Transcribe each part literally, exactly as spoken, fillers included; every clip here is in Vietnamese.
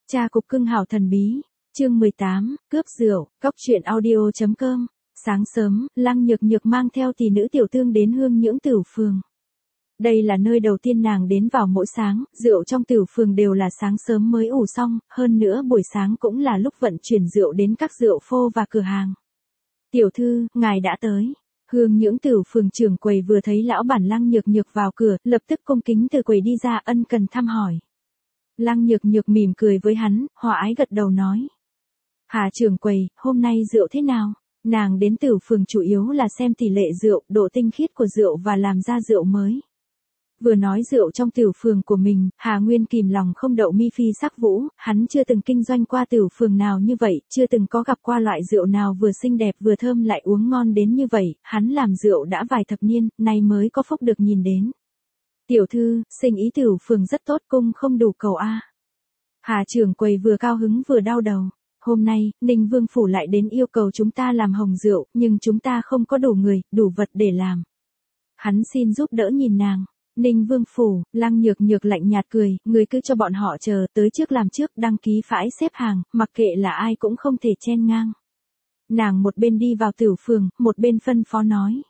Cha cục cưng hảo thần bí, chương mười tám, cướp rượu, cóc truyện audio chấm com. Sáng sớm, Lăng Nhược Nhược mang theo tỷ nữ tiểu tương đến Hương Nhưỡng Tửu Phường. Đây là nơi đầu tiên nàng đến vào mỗi sáng, rượu trong Tửu Phường đều là sáng sớm mới ủ xong, hơn nữa buổi sáng cũng là lúc vận chuyển rượu đến các rượu phô và cửa hàng. Tiểu thư, ngài đã tới. Hương Nhưỡng Tửu Phường trưởng quầy vừa thấy lão bản Lăng Nhược Nhược vào cửa, lập tức cung kính từ quầy đi ra ân cần thăm hỏi. Lăng Nhược Nhược mỉm cười với hắn, hòa ái gật đầu nói. Hà trưởng quầy, hôm nay rượu thế nào? Nàng đến Tửu Phường chủ yếu là xem tỷ lệ rượu, độ tinh khiết của rượu và làm ra rượu mới. Vừa nói rượu trong Tửu Phường của mình, Hà Nguyên kìm lòng không đậu mi phi sắc vũ, hắn chưa từng kinh doanh qua Tửu Phường nào như vậy, chưa từng có gặp qua loại rượu nào vừa xinh đẹp vừa thơm lại uống ngon đến như vậy, hắn làm rượu đã vài thập niên, nay mới có phúc được nhìn đến. Tiểu thư, sinh ý Tửu Phường rất tốt, cung không đủ cầu a. Hà trưởng quầy vừa cao hứng vừa đau đầu. Hôm nay, Ninh Vương Phủ lại đến yêu cầu chúng ta làm hồng rượu, nhưng chúng ta không có đủ người, đủ vật để làm. Hắn xin giúp đỡ nhìn nàng. Ninh Vương Phủ, Lăng Nhược Nhược lạnh nhạt cười, người cứ cho bọn họ chờ, tới trước làm trước, đăng ký phãi xếp hàng, mặc kệ là ai cũng không thể chen ngang. Nàng một bên đi vào Tửu Phường, một bên phân phó nói.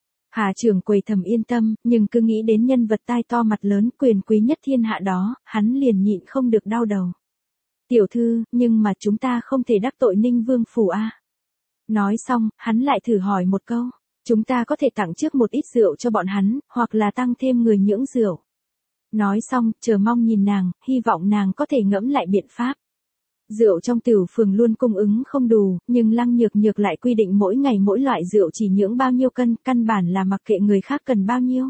Hà trưởng quầy thầm yên tâm, nhưng cứ nghĩ đến nhân vật tai to mặt lớn, quyền quý nhất thiên hạ đó, hắn liền nhịn không được đau đầu. Tiểu thư, nhưng mà chúng ta không thể đắc tội Ninh Vương Phủ a. Nói xong, hắn lại thử hỏi một câu. Chúng ta có thể tặng trước một ít rượu cho bọn hắn, hoặc là tăng thêm người nhưỡng rượu. Nói xong, chờ mong nhìn nàng, hy vọng nàng có thể ngẫm lại biện pháp. Rượu trong Tửu Phường luôn cung ứng không đủ, nhưng Lăng Nhược Nhược lại quy định mỗi ngày mỗi loại rượu chỉ nhưỡng bao nhiêu cân, căn bản là mặc kệ người khác cần bao nhiêu.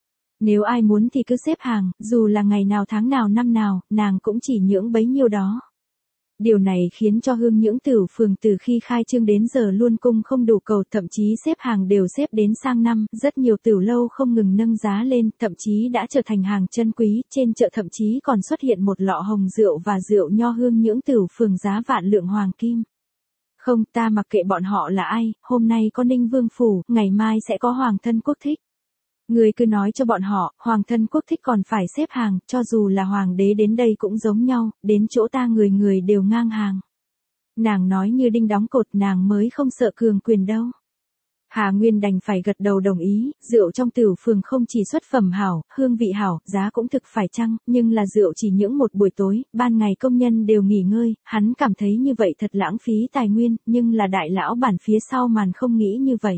Nếu ai muốn thì cứ xếp hàng, dù là ngày nào tháng nào năm nào, nàng cũng chỉ nhưỡng bấy nhiêu đó. Điều này khiến cho Hương Nhưỡng Tửu Phường từ khi khai trương đến giờ luôn cung không đủ cầu, thậm chí xếp hàng đều xếp đến sang năm, rất nhiều tửu lâu không ngừng nâng giá lên, thậm chí đã trở thành hàng chân quý, trên chợ thậm chí còn xuất hiện một lọ hồng rượu và rượu nho Hương Nhưỡng Tửu Phường giá vạn lượng hoàng kim. Không, ta mặc kệ bọn họ là ai, hôm nay có Ninh Vương Phủ, ngày mai sẽ có Hoàng thân quốc thích. Người cứ nói cho bọn họ, Hoàng thân quốc thích còn phải xếp hàng, cho dù là Hoàng đế đến đây cũng giống nhau, đến chỗ ta người người đều ngang hàng. Nàng nói như đinh đóng cột, nàng mới không sợ cường quyền đâu. Hà Nguyên đành phải gật đầu đồng ý, rượu trong Tửu Phường không chỉ xuất phẩm hảo, hương vị hảo, giá cũng thực phải chăng, nhưng là rượu chỉ những một buổi tối, ban ngày công nhân đều nghỉ ngơi, hắn cảm thấy như vậy thật lãng phí tài nguyên, nhưng là đại lão bản phía sau màn không nghĩ như vậy.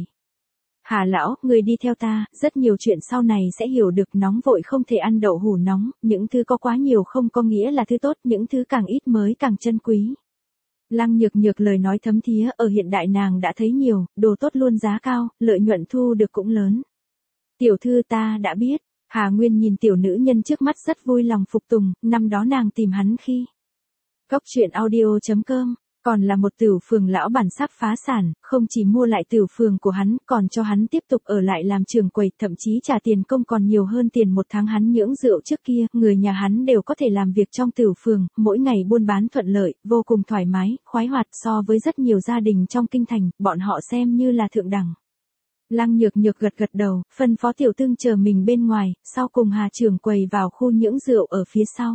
Hà lão, người đi theo ta, rất nhiều chuyện sau này sẽ hiểu được, nóng vội không thể ăn đậu hũ nóng, những thứ có quá nhiều không có nghĩa là thứ tốt, những thứ càng ít mới càng chân quý. Lăng Nhược Nhược lời nói thấm thía, ở hiện đại nàng đã thấy nhiều, đồ tốt luôn giá cao, lợi nhuận thu được cũng lớn. Tiểu thư ta đã biết, Hà Nguyên nhìn tiểu nữ nhân trước mắt rất vui lòng phục tùng, năm đó nàng tìm hắn khi. Cóc truyện audio chấm com. Còn là một Tửu Phường lão bản sắp phá sản, không chỉ mua lại Tửu Phường của hắn, còn cho hắn tiếp tục ở lại làm trưởng quầy, thậm chí trả tiền công còn nhiều hơn tiền một tháng hắn nhưỡng rượu trước kia, người nhà hắn đều có thể làm việc trong Tửu Phường, mỗi ngày buôn bán thuận lợi, vô cùng thoải mái, khoái hoạt, so với rất nhiều gia đình trong kinh thành, bọn họ xem như là thượng đẳng. Lăng Nhược Nhược gật gật đầu, phân phó tiểu tương chờ mình bên ngoài, sau cùng Hà trưởng quầy vào khu nhưỡng rượu ở phía sau.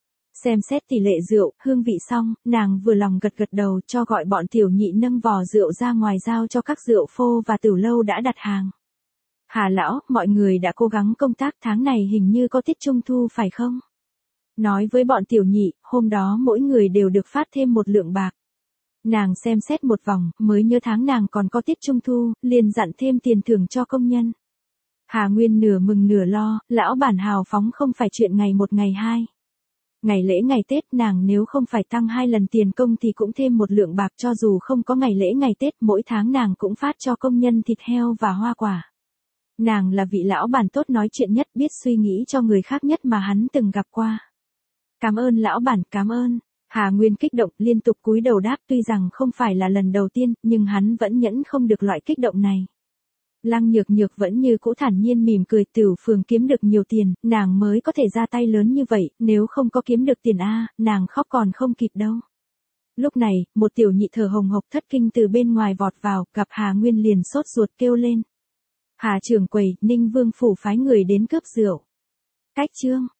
Xem xét tỷ lệ rượu, hương vị xong, nàng vừa lòng gật gật đầu cho gọi bọn tiểu nhị nâng vò rượu ra ngoài giao cho các rượu phô và tửu lâu đã đặt hàng. Hà lão, mọi người đã cố gắng công tác, tháng này hình như có tiết trung thu phải không? Nói với bọn tiểu nhị, hôm đó mỗi người đều được phát thêm một lượng bạc. Nàng xem xét một vòng, mới nhớ tháng nàng còn có tiết trung thu, liền dặn thêm tiền thưởng cho công nhân. Hà Nguyên nửa mừng nửa lo, lão bản hào phóng không phải chuyện ngày một ngày hai. Ngày lễ ngày Tết nàng nếu không phải tăng hai lần tiền công thì cũng thêm một lượng bạc, cho dù không có ngày lễ ngày Tết mỗi tháng nàng cũng phát cho công nhân thịt heo và hoa quả. Nàng là vị lão bản tốt nói chuyện nhất, biết suy nghĩ cho người khác nhất mà hắn từng gặp qua. Cảm ơn lão bản, cảm ơn. Hà Nguyên kích động liên tục cúi đầu đáp, tuy rằng không phải là lần đầu tiên, nhưng hắn vẫn nhẫn không được loại kích động này. Lăng Nhược Nhược vẫn như cũ thản nhiên mỉm cười, Tửu Phường kiếm được nhiều tiền, nàng mới có thể ra tay lớn như vậy, nếu không có kiếm được tiền a, nàng khóc còn không kịp đâu. Lúc này, một tiểu nhị thở hồng hộc thất kinh từ bên ngoài vọt vào, gặp Hà Nguyên liền sốt ruột kêu lên. Hà trưởng quầy, Ninh Vương Phủ phái người đến cướp rượu. Cách chương.